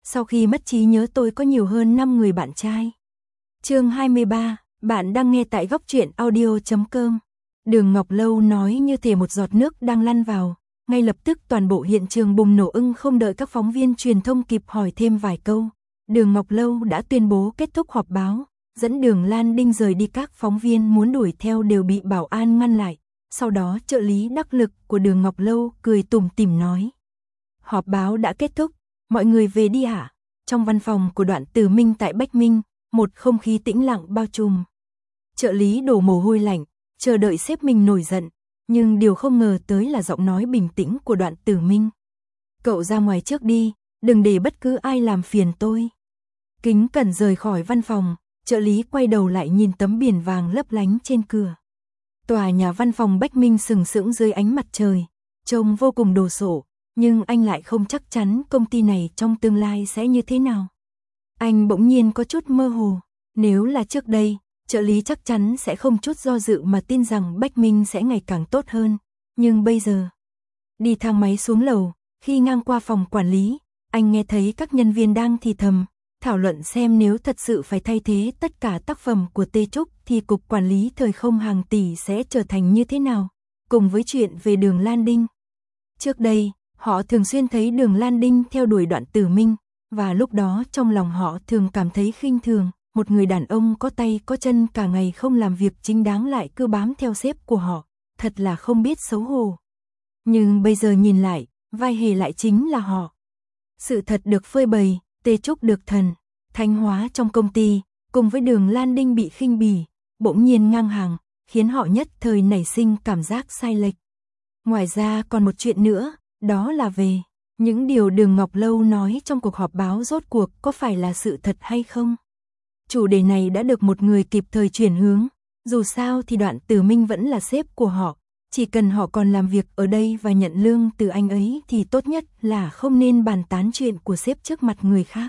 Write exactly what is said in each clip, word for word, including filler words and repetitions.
Sau khi mất trí nhớ tôi có nhiều hơn năm người bạn trai. Chương hai mươi ba, bạn đang nghe tại góc truyện audio chấm com. Đường Ngọc Lâu nói như thể một giọt nước đang lăn vào, ngay lập tức toàn bộ hiện trường bùng nổ, ưng không đợi các phóng viên truyền thông kịp hỏi thêm vài câu. Đường Ngọc Lâu đã tuyên bố kết thúc họp báo, dẫn Đường Lan Đinh rời đi, các phóng viên muốn đuổi theo đều bị bảo an ngăn lại. Sau đó trợ lý đắc lực của Đường Ngọc Lâu cười tủm tỉm nói: họp báo đã kết thúc, mọi người về đi ạ. Trong văn phòng của Đoạn Tử Minh tại Bách Minh, một không khí tĩnh lặng bao trùm. Trợ lý đổ mồ hôi lạnh, chờ đợi sếp mình nổi giận, nhưng điều không ngờ tới là giọng nói bình tĩnh của Đoạn Tử Minh. Cậu ra ngoài trước đi, đừng để bất cứ ai làm phiền tôi. Kính cẩn rời khỏi văn phòng, trợ lý quay đầu lại nhìn tấm biển vàng lấp lánh trên cửa. Tòa nhà văn phòng Bách Minh sừng sững dưới ánh mặt trời, trông vô cùng đồ sộ, nhưng anh lại không chắc chắn công ty này trong tương lai sẽ như thế nào. Anh bỗng nhiên có chút mơ hồ, nếu là trước đây, trợ lý chắc chắn sẽ không chút do dự mà tin rằng Bách Minh sẽ ngày càng tốt hơn, nhưng bây giờ, đi thang máy xuống lầu, khi ngang qua phòng quản lý, anh nghe thấy các nhân viên đang thì thầm, thảo luận xem nếu thật sự phải thay thế tất cả tác phẩm của Tê Trúc thì cục quản lý thời không hàng tỷ sẽ trở thành như thế nào, cùng với chuyện về Đường Lan Đinh. Trước đây, họ thường xuyên thấy Đường Lan Đinh theo đuổi Đoạn Tử Minh, và lúc đó trong lòng họ thường cảm thấy khinh thường, một người đàn ông có tay có chân cả ngày không làm việc chính đáng lại cứ bám theo sếp của họ, thật là không biết xấu hổ. Nhưng bây giờ nhìn lại, vai hề lại chính là họ. Sự thật được phơi bày, Tê Trúc được thần, thánh hóa trong công ty, cùng với Đường Lan Đinh bị khinh bỉ, bỗng nhiên ngang hàng, khiến họ nhất thời nảy sinh cảm giác sai lệch. Ngoài ra còn một chuyện nữa, đó là về những điều Đường Ngọc Lâu nói trong cuộc họp báo rốt cuộc có phải là sự thật hay không. Chủ đề này đã được một người kịp thời chuyển hướng, dù sao thì Đoạn Tử Minh vẫn là sếp của họ, chỉ cần họ còn làm việc ở đây và nhận lương từ anh ấy thì tốt nhất là không nên bàn tán chuyện của sếp trước mặt người khác.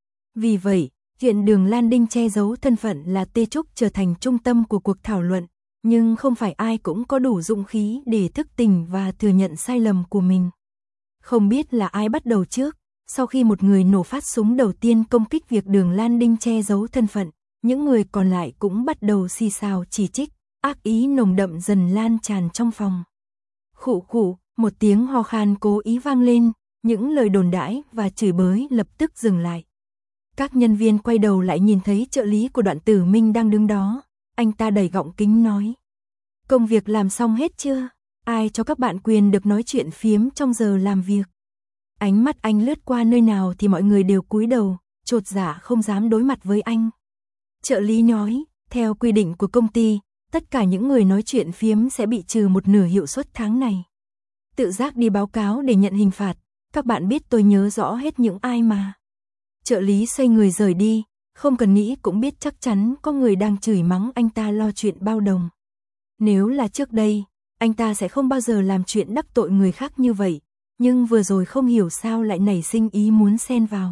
Vì vậy, chuyện Đường Lan Đinh che giấu thân phận là Tê Trúc trở thành trung tâm của cuộc thảo luận, nhưng không phải ai cũng có đủ dũng khí để thức tỉnh và thừa nhận sai lầm của mình. Không biết là ai bắt đầu trước, sau khi một người nổ phát súng đầu tiên công kích việc Đường Lan Đinh che giấu thân phận, những người còn lại cũng bắt đầu xì xào chỉ trích, ác ý nồng đậm dần lan tràn trong phòng. Khụ khụ, một tiếng ho khan cố ý vang lên, những lời đồn đãi và chửi bới lập tức dừng lại. Các nhân viên quay đầu lại nhìn thấy trợ lý của Đoạn Tử Minh đang đứng đó, anh ta đẩy gọng kính nói: công việc làm xong hết chưa? Ai cho các bạn quyền được nói chuyện phiếm trong giờ làm việc? Ánh mắt anh lướt qua nơi nào thì mọi người đều cúi đầu, chột dạ không dám đối mặt với anh. Trợ lý nói, theo quy định của công ty, tất cả những người nói chuyện phiếm sẽ bị trừ một nửa hiệu suất tháng này. Tự giác đi báo cáo để nhận hình phạt, các bạn biết tôi nhớ rõ hết những ai mà. Trợ lý xoay người rời đi, không cần nghĩ cũng biết chắc chắn có người đang chửi mắng anh ta lo chuyện bao đồng. Nếu là trước đây, anh ta sẽ không bao giờ làm chuyện đắc tội người khác như vậy, nhưng vừa rồi không hiểu sao lại nảy sinh ý muốn xen vào.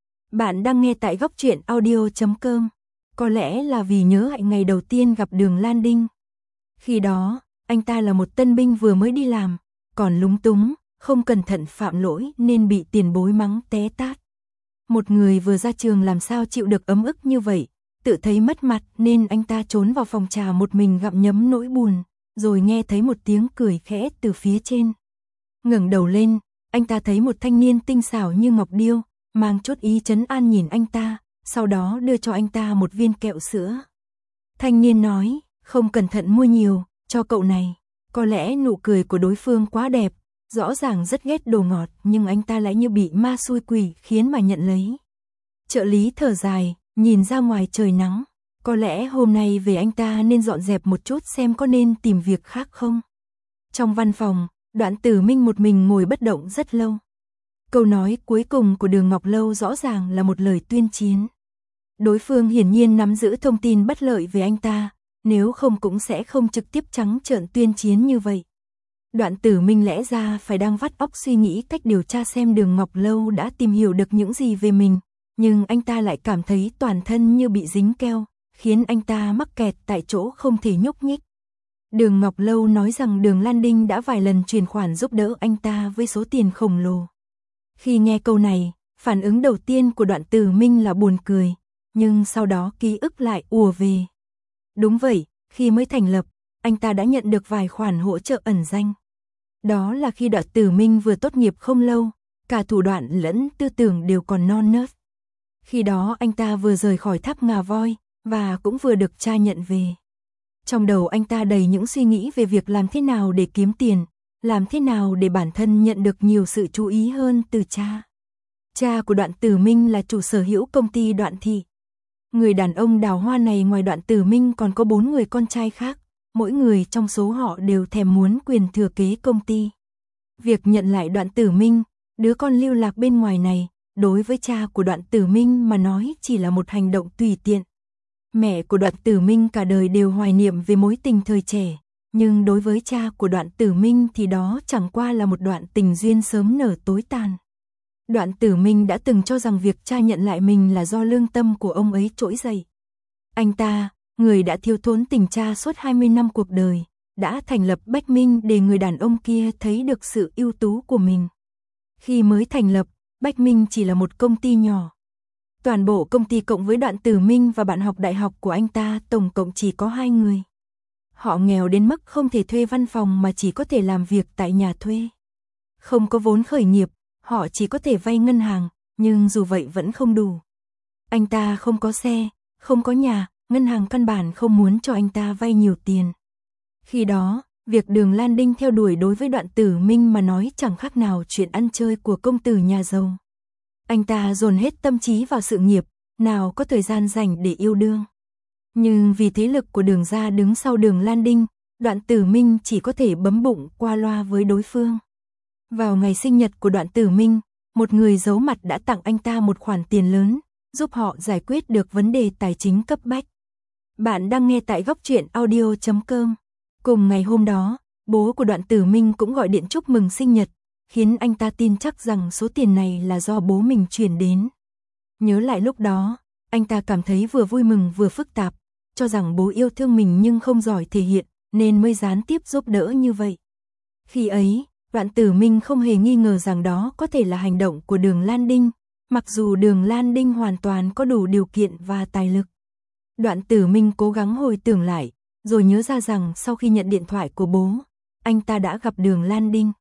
Bạn đang nghe tại góc truyện audio chấm com. Có lẽ là vì nhớ lại ngày đầu tiên gặp Đường Lan Đinh. Khi đó, anh ta là một tân binh vừa mới đi làm, còn lúng túng, không cẩn thận phạm lỗi nên bị tiền bối mắng té tát. Một người vừa ra trường làm sao chịu được ấm ức như vậy, tự thấy mất mặt nên anh ta trốn vào phòng trà một mình gặm nhấm nỗi buồn, rồi nghe thấy một tiếng cười khẽ từ phía trên. Ngẩng đầu lên, anh ta thấy một thanh niên tinh xảo như ngọc điêu, mang chút ý trấn an nhìn anh ta, sau đó đưa cho anh ta một viên kẹo sữa. Thanh niên nói, không cẩn thận mua nhiều, cho cậu này. Có lẽ nụ cười của đối phương quá đẹp, rõ ràng rất ghét đồ ngọt nhưng anh ta lại như bị ma xui quỷ khiến mà nhận lấy. Trợ lý thở dài, nhìn ra ngoài trời nắng. Có lẽ hôm nay về anh ta nên dọn dẹp một chút xem có nên tìm việc khác không. Trong văn phòng, Đoạn Tử Minh một mình ngồi bất động rất lâu. Câu nói cuối cùng của Đường Ngọc Lâu rõ ràng là một lời tuyên chiến. Đối phương hiển nhiên nắm giữ thông tin bất lợi về anh ta, nếu không cũng sẽ không trực tiếp trắng trợn tuyên chiến như vậy. Đoạn Tử Minh lẽ ra phải đang vắt óc suy nghĩ cách điều tra xem Đường Ngọc Lâu đã tìm hiểu được những gì về mình, nhưng anh ta lại cảm thấy toàn thân như bị dính keo, khiến anh ta mắc kẹt tại chỗ không thể nhúc nhích. Đường Ngọc Lâu nói rằng Đường Lan Đinh đã vài lần chuyển khoản giúp đỡ anh ta với số tiền khổng lồ. Khi nghe câu này, Phản ứng đầu tiên của Đoạn Tử Minh là buồn cười, nhưng sau đó ký ức lại ùa về. Đúng vậy, khi mới thành lập, anh ta đã nhận được vài khoản hỗ trợ ẩn danh. Đó là khi Đoạn Tử Minh vừa tốt nghiệp không lâu, cả thủ đoạn lẫn tư tưởng đều còn non nớt. Khi đó anh ta vừa rời khỏi tháp Ngà Voi, và cũng vừa được cha nhận về. Trong đầu anh ta đầy những suy nghĩ về việc làm thế nào để kiếm tiền, làm thế nào để bản thân nhận được nhiều sự chú ý hơn từ cha. Cha của Đoạn Tử Minh là chủ sở hữu công ty Đoạn Thị. Người đàn ông đào hoa này ngoài Đoạn Tử Minh còn có bốn người con trai khác, mỗi người trong số họ đều thèm muốn quyền thừa kế công ty. Việc nhận lại Đoạn Tử Minh, đứa con lưu lạc bên ngoài này, đối với cha của Đoạn Tử Minh mà nói chỉ là một hành động tùy tiện. Mẹ của Đoạn Tử Minh cả đời đều hoài niệm về mối tình thời trẻ, nhưng đối với cha của Đoạn Tử Minh thì đó chẳng qua là một đoạn tình duyên sớm nở tối tàn. Đoạn Tử Minh đã từng cho rằng việc cha nhận lại mình là do lương tâm của ông ấy trỗi dậy. Anh ta, người đã thiếu thốn tình cha suốt hai mươi năm cuộc đời, đã thành lập Bách Minh để người đàn ông kia thấy được sự ưu tú của mình. Khi mới thành lập, Bách Minh chỉ là một công ty nhỏ. Toàn bộ công ty cộng với Đoạn Tử Minh và bạn học đại học của anh ta tổng cộng chỉ có hai người. Họ nghèo đến mức không thể thuê văn phòng mà chỉ có thể làm việc tại nhà thuê. Không có vốn khởi nghiệp, họ chỉ có thể vay ngân hàng, nhưng dù vậy vẫn không đủ. Anh ta không có xe, không có nhà, ngân hàng căn bản không muốn cho anh ta vay nhiều tiền. Khi đó, việc Đường Lan Đinh theo đuổi đối với Đoạn Tử Minh mà nói chẳng khác nào chuyện ăn chơi của công tử nhà giàu. Anh ta dồn hết tâm trí vào sự nghiệp, nào có thời gian rảnh để yêu đương. Nhưng vì thế lực của Đường gia đứng sau Đường Lan Đinh, Đoạn Tử Minh chỉ có thể bấm bụng qua loa với đối phương. Vào ngày sinh nhật của Đoạn Tử Minh, một người giấu mặt đã tặng anh ta một khoản tiền lớn, giúp họ giải quyết được vấn đề tài chính cấp bách. Bạn đang nghe tại góc truyện audio chấm com. Cùng ngày hôm đó, bố của Đoạn Tử Minh cũng gọi điện chúc mừng sinh nhật, khiến anh ta tin chắc rằng số tiền này là do bố mình chuyển đến. Nhớ lại lúc đó, anh ta cảm thấy vừa vui mừng vừa phức tạp, cho rằng bố yêu thương mình nhưng không giỏi thể hiện, nên mới gián tiếp giúp đỡ như vậy. Khi ấy, Đoạn Tử Minh không hề nghi ngờ rằng đó có thể là hành động của Đường Lan Đinh, mặc dù Đường Lan Đinh hoàn toàn có đủ điều kiện và tài lực. Đoạn Tử Minh cố gắng hồi tưởng lại, rồi nhớ ra rằng sau khi nhận điện thoại của bố, anh ta đã gặp Đường Lan Đinh.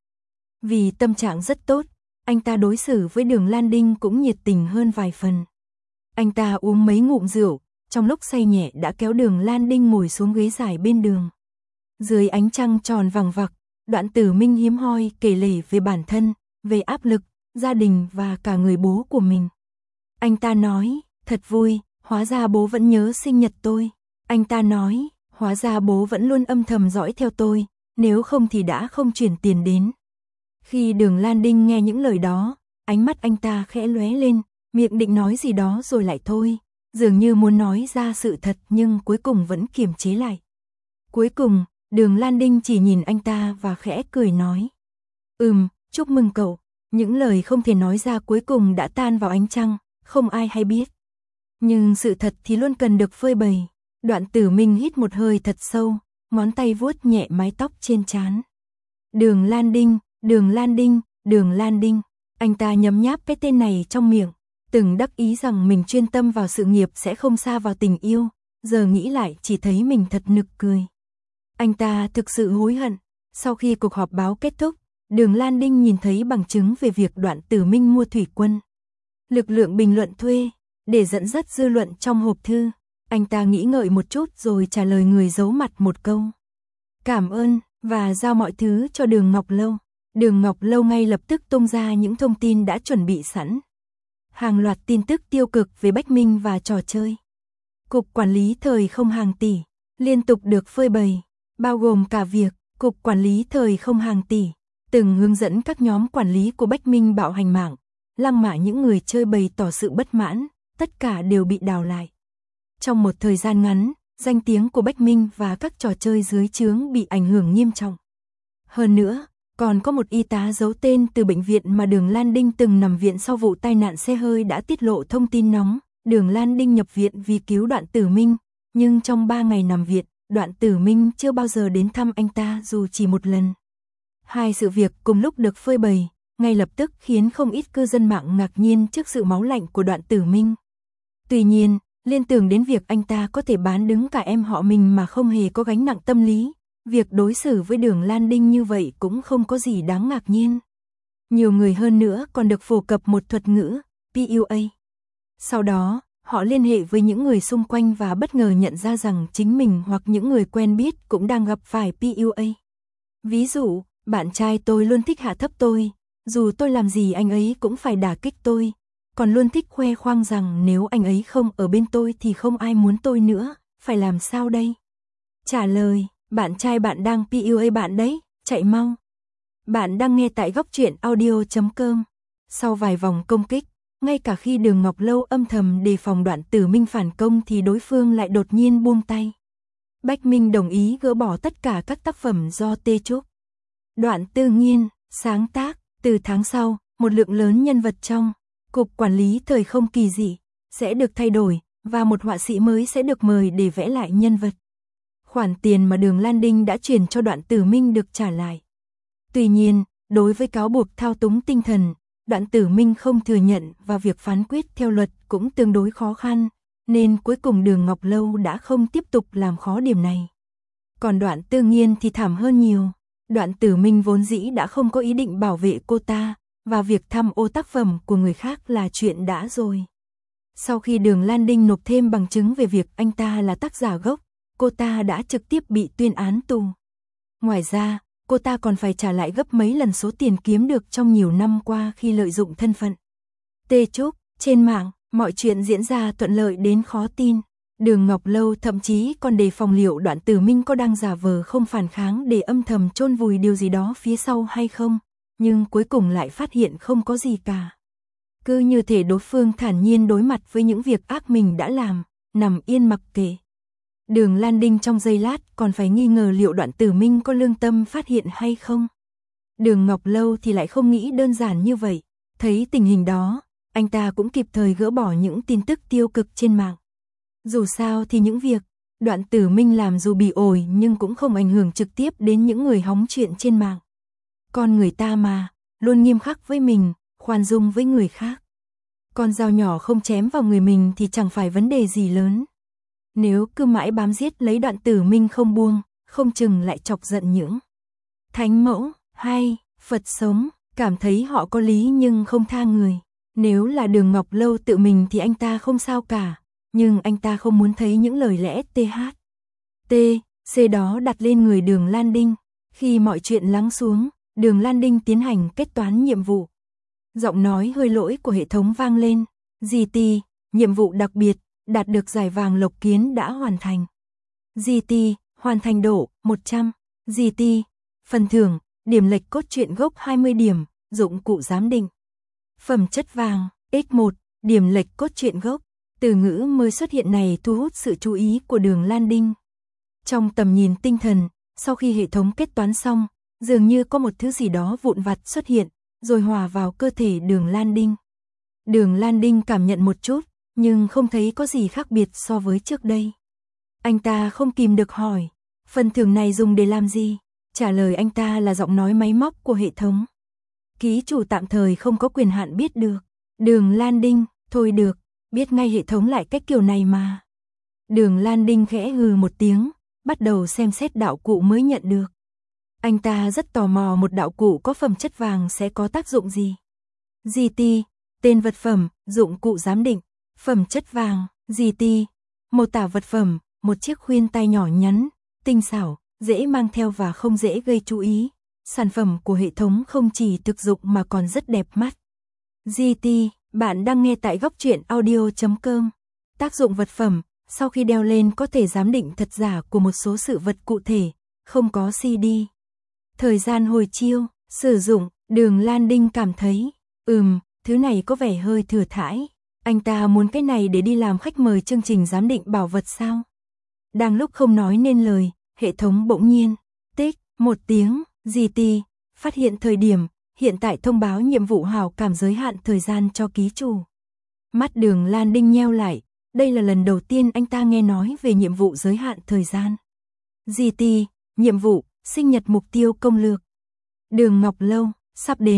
Vì tâm trạng rất tốt, anh ta đối xử với Đường Lan Đinh cũng nhiệt tình hơn vài phần. Anh ta uống mấy ngụm rượu, trong lúc say nhẹ đã kéo Đường Lan Đinh ngồi xuống ghế dài bên đường. Dưới ánh trăng tròn vằng vặc, Đoạn Tử Minh hiếm hoi kể lể về bản thân, về áp lực, gia đình và cả người bố của mình. Anh ta nói, thật vui, hóa ra bố vẫn nhớ sinh nhật tôi. Anh ta nói, hóa ra bố vẫn luôn âm thầm dõi theo tôi, nếu không thì đã không chuyển tiền đến. Khi Đường Lan Đinh nghe những lời đó, ánh mắt anh ta khẽ lóe lên, miệng định nói gì đó rồi lại thôi, dường như muốn nói ra sự thật nhưng cuối cùng vẫn kiềm chế lại. Cuối cùng, Đường Lan Đinh chỉ nhìn anh ta và khẽ cười nói. Ừm, chúc mừng cậu. Những lời không thể nói ra cuối cùng đã tan vào ánh trăng, không ai hay biết. Nhưng sự thật thì luôn cần được phơi bày. Đoạn Tử Minh hít một hơi thật sâu, ngón tay vuốt nhẹ mái tóc trên trán. Đường Lan Đinh, Đường Lan Đinh, Đường Lan Đinh. Anh ta nhấm nháp cái tên này trong miệng, từng đắc ý rằng mình chuyên tâm vào sự nghiệp sẽ không sa vào tình yêu, giờ nghĩ lại chỉ thấy mình thật nực cười. Anh ta thực sự hối hận. Sau khi cuộc họp báo kết thúc, Đường Lan Đinh nhìn thấy bằng chứng về việc Đoạn Tử Minh mua thủy quân. Lực lượng bình luận thuê, để dẫn dắt dư luận trong hộp thư. Anh ta nghĩ ngợi một chút rồi trả lời người giấu mặt một câu. Cảm ơn, và giao mọi thứ cho Đường Ngọc Lâu. Đường Ngọc Lâu ngay lập tức tung ra những thông tin đã chuẩn bị sẵn. Hàng loạt tin tức tiêu cực về Bách Minh và trò chơi. Cục Quản lý Thời Không hàng tỷ, liên tục được phơi bày, bao gồm cả việc Cục Quản lý Thời Không hàng tỷ từng hướng dẫn các nhóm quản lý của Bách Minh bạo hành mạng, lăng mạ những người chơi bày tỏ sự bất mãn, tất cả đều bị đào lại. Trong một thời gian ngắn, danh tiếng của Bách Minh và các trò chơi dưới trướng bị ảnh hưởng nghiêm trọng. Hơn nữa, còn có một y tá giấu tên từ bệnh viện mà Đường Lan Đinh từng nằm viện sau vụ tai nạn xe hơi đã tiết lộ thông tin nóng. Đường Lan Đinh nhập viện vì cứu Đoạn Tử Minh, nhưng trong ba ngày nằm viện, Đoạn Tử Minh chưa bao giờ đến thăm anh ta dù chỉ một lần. Hai sự việc cùng lúc được phơi bày, ngay lập tức khiến không ít cư dân mạng ngạc nhiên trước sự máu lạnh của Đoạn Tử Minh. Tuy nhiên, liên tưởng đến việc anh ta có thể bán đứng cả em họ mình mà không hề có gánh nặng tâm lý, việc đối xử với Đường Lan Đinh như vậy cũng không có gì đáng ngạc nhiên. Nhiều người hơn nữa còn được phổ cập một thuật ngữ, pê u a. Sau đó, họ liên hệ với những người xung quanh và bất ngờ nhận ra rằng chính mình hoặc những người quen biết cũng đang gặp phải pê u a. Ví dụ, bạn trai tôi luôn thích hạ thấp tôi, dù tôi làm gì anh ấy cũng phải đả kích tôi, còn luôn thích khoe khoang rằng nếu anh ấy không ở bên tôi thì không ai muốn tôi nữa, phải làm sao đây? Trả lời, bạn trai bạn đang pê u a bạn đấy, chạy mau. Bạn đang nghe tại góc truyện audio chấm com. Sau vài vòng công kích, ngay cả khi Đường Ngọc Lâu âm thầm đề phòng Đoạn Tử Minh phản công thì đối phương lại đột nhiên buông tay. Bách Minh đồng ý gỡ bỏ tất cả các tác phẩm do Tê Trúc, Đoạn Tư Nghiên sáng tác. Từ tháng sau, một lượng lớn nhân vật trong Cục Quản lý Thời Không Kỳ Dị sẽ được thay đổi và một họa sĩ mới sẽ được mời để vẽ lại nhân vật. Khoản tiền mà Đường Lan Đinh đã chuyển cho Đoạn Tử Minh được trả lại. Tuy nhiên, đối với cáo buộc thao túng tinh thần, Đoạn Tử Minh không thừa nhận và việc phán quyết theo luật cũng tương đối khó khăn, nên cuối cùng Đường Ngọc Lâu đã không tiếp tục làm khó điểm này. Còn Đoạn Tư Nghiên thì thảm hơn nhiều. Đoạn Tử Minh vốn dĩ đã không có ý định bảo vệ cô ta, và việc tham ô tác phẩm của người khác là chuyện đã rồi. Sau khi Đường Lan Đinh nộp thêm bằng chứng về việc anh ta là tác giả gốc, cô ta đã trực tiếp bị tuyên án tù. Ngoài ra, cô ta còn phải trả lại gấp mấy lần số tiền kiếm được trong nhiều năm qua khi lợi dụng thân phận Tê Trúc. Trên mạng, mọi chuyện diễn ra thuận lợi đến khó tin. Đường Ngọc Lâu thậm chí còn đề phòng liệu Đoạn Tử Minh có đang giả vờ không phản kháng để âm thầm chôn vùi điều gì đó phía sau hay không, nhưng cuối cùng lại phát hiện không có gì cả. Cứ như thể đối phương thản nhiên đối mặt với những việc ác mình đã làm, nằm yên mặc kệ. Đường Lan Đinh trong giây lát còn phải nghi ngờ liệu Đoạn Tử Minh có lương tâm phát hiện hay không. Đường Ngọc Lâu thì lại không nghĩ đơn giản như vậy, thấy tình hình đó, anh ta cũng kịp thời gỡ bỏ những tin tức tiêu cực trên mạng. Dù sao thì những việc Đoạn Tử Minh làm dù bị ổi nhưng cũng không ảnh hưởng trực tiếp đến những người hóng chuyện trên mạng. Con người ta mà, luôn nghiêm khắc với mình, khoan dung với người khác. Con dao nhỏ không chém vào người mình thì chẳng phải vấn đề gì lớn. Nếu cứ mãi bám giết lấy Đoạn Tử Minh không buông, không chừng lại chọc giận những thánh mẫu hay Phật sống, cảm thấy họ có lý nhưng không tha người. Nếu là Đường Ngọc Lâu tự mình thì anh ta không sao cả. Nhưng anh ta không muốn thấy những lời lẽ tê hát, tê, xê đó đặt lên người Đường Lan Đinh. Khi mọi chuyện lắng xuống, Đường Lan Đinh tiến hành kết toán nhiệm vụ. Giọng nói hơi lỗi của hệ thống vang lên. giê tê, nhiệm vụ đặc biệt, đạt được giải vàng lộc kiến đã hoàn thành. giê tê, hoàn thành độ, một trăm. giê tê, phần thưởng, điểm lệch cốt truyện gốc hai mươi điểm, dụng cụ giám định. Phẩm chất vàng, nhân một, điểm lệch cốt truyện gốc. Từ ngữ mới xuất hiện này thu hút sự chú ý của Đường Lan Đinh. Trong tầm nhìn tinh thần, sau khi hệ thống kết toán xong, dường như có một thứ gì đó vụn vặt xuất hiện, rồi hòa vào cơ thể Đường Lan Đinh. Đường Lan Đinh cảm nhận một chút, nhưng không thấy có gì khác biệt so với trước đây. Anh ta không kìm được hỏi, phần thưởng này dùng để làm gì? Trả lời anh ta là giọng nói máy móc của hệ thống. Ký chủ tạm thời không có quyền hạn biết được. Đường Lan Đinh, thôi được. Biết ngay hệ thống lại cách kiểu này mà. Đường Lan Đinh khẽ hừ một tiếng, bắt đầu xem xét đạo cụ mới nhận được. Anh ta rất tò mò một đạo cụ có phẩm chất vàng sẽ có tác dụng gì. giê tê, tên vật phẩm, dụng cụ giám định, phẩm chất vàng, giê tê, mô tả vật phẩm, một chiếc khuyên tay nhỏ nhắn, tinh xảo, dễ mang theo và không dễ gây chú ý. Sản phẩm của hệ thống không chỉ thực dụng mà còn rất đẹp mắt. giê tê, bạn đang nghe tại góc truyện audio chấm com. Tác dụng vật phẩm, sau khi đeo lên có thể giám định thật giả của một số sự vật cụ thể, không có xê đê. Thời gian hồi chiêu, sử dụng, Đường Lan Đinh cảm thấy, ừm, thứ này có vẻ hơi thừa thãi. Anh ta muốn cái này để đi làm khách mời chương trình giám định bảo vật sao? Đang lúc không nói nên lời, hệ thống bỗng nhiên, tích, một tiếng, giê tê, phát hiện thời điểm, hiện tại thông báo nhiệm vụ hảo cảm giới hạn thời gian cho ký chủ. Mắt Đường Lan Đinh nheo lại, đây là lần đầu tiên anh ta nghe nói về nhiệm vụ giới hạn thời gian. giê tê, nhiệm vụ, sinh nhật mục tiêu công lược. Đường Ngọc Lâu, sắp đến,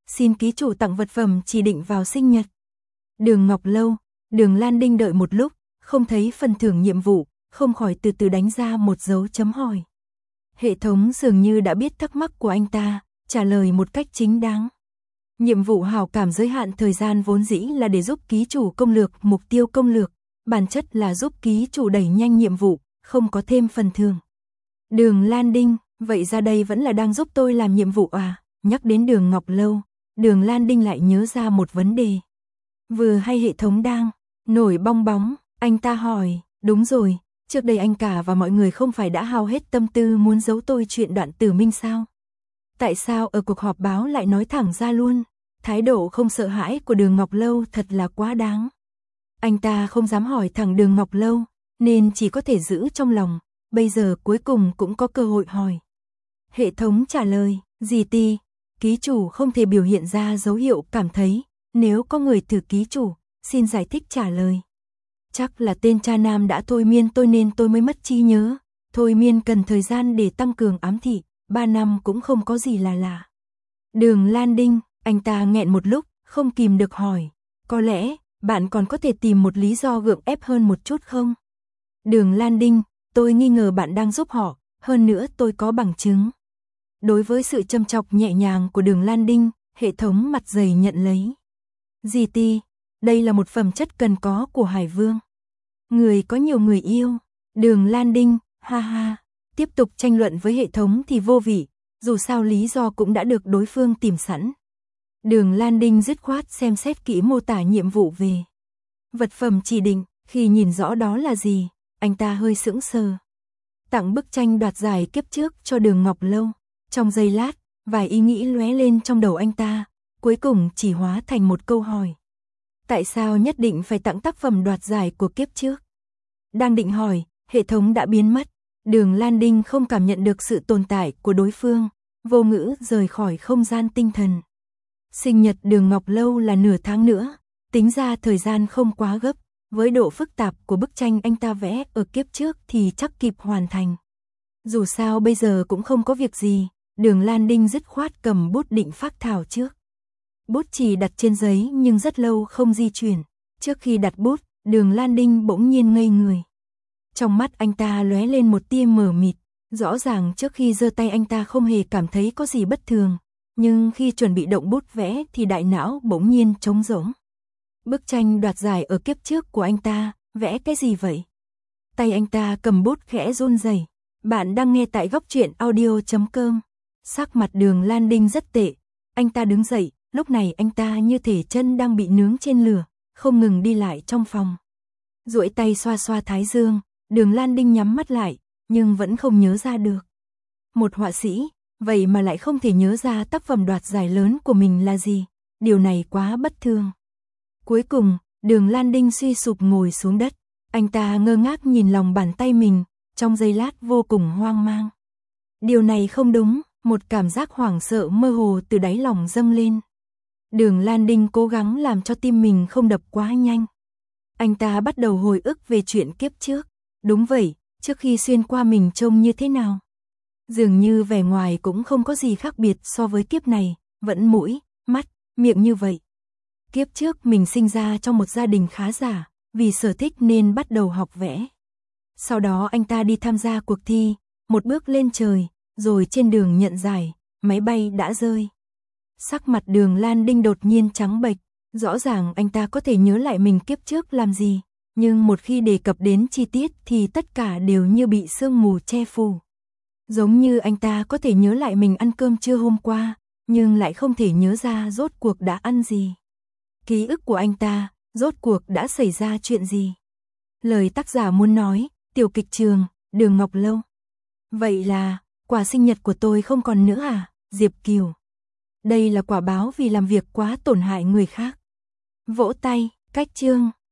xin ký chủ tặng vật phẩm chỉ định vào sinh nhật. Đường Ngọc Lâu, Đường Lan Đinh đợi một lúc, không thấy phần thưởng nhiệm vụ, không khỏi từ từ đánh ra một dấu chấm hỏi. Hệ thống dường như đã biết thắc mắc của anh ta, trả lời một cách chính đáng. Nhiệm vụ hảo cảm giới hạn thời gian vốn dĩ là để giúp ký chủ công lược mục tiêu công lược, bản chất là giúp ký chủ đẩy nhanh nhiệm vụ, không có thêm phần thưởng. Đường Lan Đinh, vậy ra đây vẫn là đang giúp tôi làm nhiệm vụ à? Nhắc đến Đường Ngọc Lâu, Đường Lan Đinh lại nhớ ra một vấn đề. Vừa hay hệ thống đang nổi bong bóng, anh ta hỏi, đúng rồi, trước đây anh cả và mọi người không phải đã hao hết tâm tư muốn giấu tôi chuyện Đoạn Tử Minh sao? Tại sao ở cuộc họp báo lại nói thẳng ra luôn? Thái độ không sợ hãi của Đường Ngọc Lâu thật là quá đáng. Anh ta không dám hỏi thẳng Đường Ngọc Lâu, nên chỉ có thể giữ trong lòng, bây giờ cuối cùng cũng có cơ hội hỏi. Hệ thống trả lời, gì ti, ký chủ không thể biểu hiện ra dấu hiệu cảm thấy, nếu có người thử ký chủ, xin giải thích trả lời. Chắc là tên cha nam đã thôi miên tôi nên tôi mới mất trí nhớ, thôi miên cần thời gian để tăng cường ám thị, ba năm cũng không có gì là lạ. Đường Lan Đinh, anh ta nghẹn một lúc, không kìm được hỏi, có lẽ, bạn còn có thể tìm một lý do gượng ép hơn một chút không? Đường Lan Đinh, tôi nghi ngờ bạn đang giúp họ, hơn nữa tôi có bằng chứng. Đối với sự châm chọc nhẹ nhàng của Đường Lan Đinh, hệ thống mặt dày nhận lấy. Dì ti, đây là một phẩm chất cần có của Hải Vương. Người có nhiều người yêu. Đường Lan Đinh, ha ha, tiếp tục tranh luận với hệ thống thì vô vị, dù sao lý do cũng đã được đối phương tìm sẵn. Đường Lan Đinh dứt khoát xem xét kỹ mô tả nhiệm vụ về vật phẩm chỉ định, khi nhìn rõ đó là gì, anh ta hơi sững sờ. Tặng bức tranh đoạt giải kiếp trước cho Đường Ngọc Lâu. Trong giây lát, vài ý nghĩ lóe lên trong đầu anh ta, cuối cùng chỉ hóa thành một câu hỏi. Tại sao nhất định phải tặng tác phẩm đoạt giải của kiếp trước? Đang định hỏi, hệ thống đã biến mất. Đường Lan Đinh không cảm nhận được sự tồn tại của đối phương, vô ngữ rời khỏi không gian tinh thần. Sinh nhật Đường Ngọc Lâu là nửa tháng nữa, tính ra thời gian không quá gấp, với độ phức tạp của bức tranh anh ta vẽ ở kiếp trước thì chắc kịp hoàn thành. Dù sao bây giờ cũng không có việc gì, Đường Lan Đinh dứt khoát cầm bút định phác thảo trước. Bút chỉ đặt trên giấy nhưng rất lâu không di chuyển. Trước khi đặt bút, Đường Lan Đinh bỗng nhiên ngây người. Trong mắt anh ta lóe lên một tia mờ mịt, rõ ràng trước khi giơ tay anh ta không hề cảm thấy có gì bất thường, nhưng khi chuẩn bị động bút vẽ thì đại não bỗng nhiên trống rỗng. Bức tranh đoạt giải ở kiếp trước của anh ta, vẽ cái gì vậy? Tay anh ta cầm bút khẽ run rẩy. Bạn đang nghe tại góc truyện audio chấm com. Sắc mặt Đường Lan Đinh rất tệ, anh ta đứng dậy, lúc này anh ta như thể chân đang bị nướng trên lửa, không ngừng đi lại trong phòng. Duỗi tay xoa xoa thái dương, Đường Lan Đinh nhắm mắt lại, nhưng vẫn không nhớ ra được. Một họa sĩ, vậy mà lại không thể nhớ ra tác phẩm đoạt giải lớn của mình là gì, điều này quá bất thường. Cuối cùng, Đường Lan Đinh suy sụp ngồi xuống đất, anh ta ngơ ngác nhìn lòng bàn tay mình, trong giây lát vô cùng hoang mang. Điều này không đúng, một cảm giác hoảng sợ mơ hồ từ đáy lòng dâng lên. Đường Lan Đinh cố gắng làm cho tim mình không đập quá nhanh. Anh ta bắt đầu hồi ức về chuyện kiếp trước. Đúng vậy, trước khi xuyên qua mình trông như thế nào? Dường như vẻ ngoài cũng không có gì khác biệt so với kiếp này, vẫn mũi, mắt, miệng như vậy. Kiếp trước mình sinh ra trong một gia đình khá giả, vì sở thích nên bắt đầu học vẽ. Sau đó anh ta đi tham gia cuộc thi, một bước lên trời, rồi trên đường nhận giải, máy bay đã rơi. Sắc mặt Đường Lan Đinh đột nhiên trắng bệch, rõ ràng anh ta có thể nhớ lại mình kiếp trước làm gì, nhưng một khi đề cập đến chi tiết thì tất cả đều như bị sương mù che phủ. Giống như anh ta có thể nhớ lại mình ăn cơm trưa hôm qua, nhưng lại không thể nhớ ra rốt cuộc đã ăn gì. Ký ức của anh ta, rốt cuộc đã xảy ra chuyện gì? Lời tác giả muốn nói, tiểu kịch trường, Đường Ngọc Lâu. Vậy là, quả sinh nhật của tôi không còn nữa à, Diệp Kiều? Đây là quả báo vì làm việc quá tổn hại người khác. Vỗ tay, cách chương.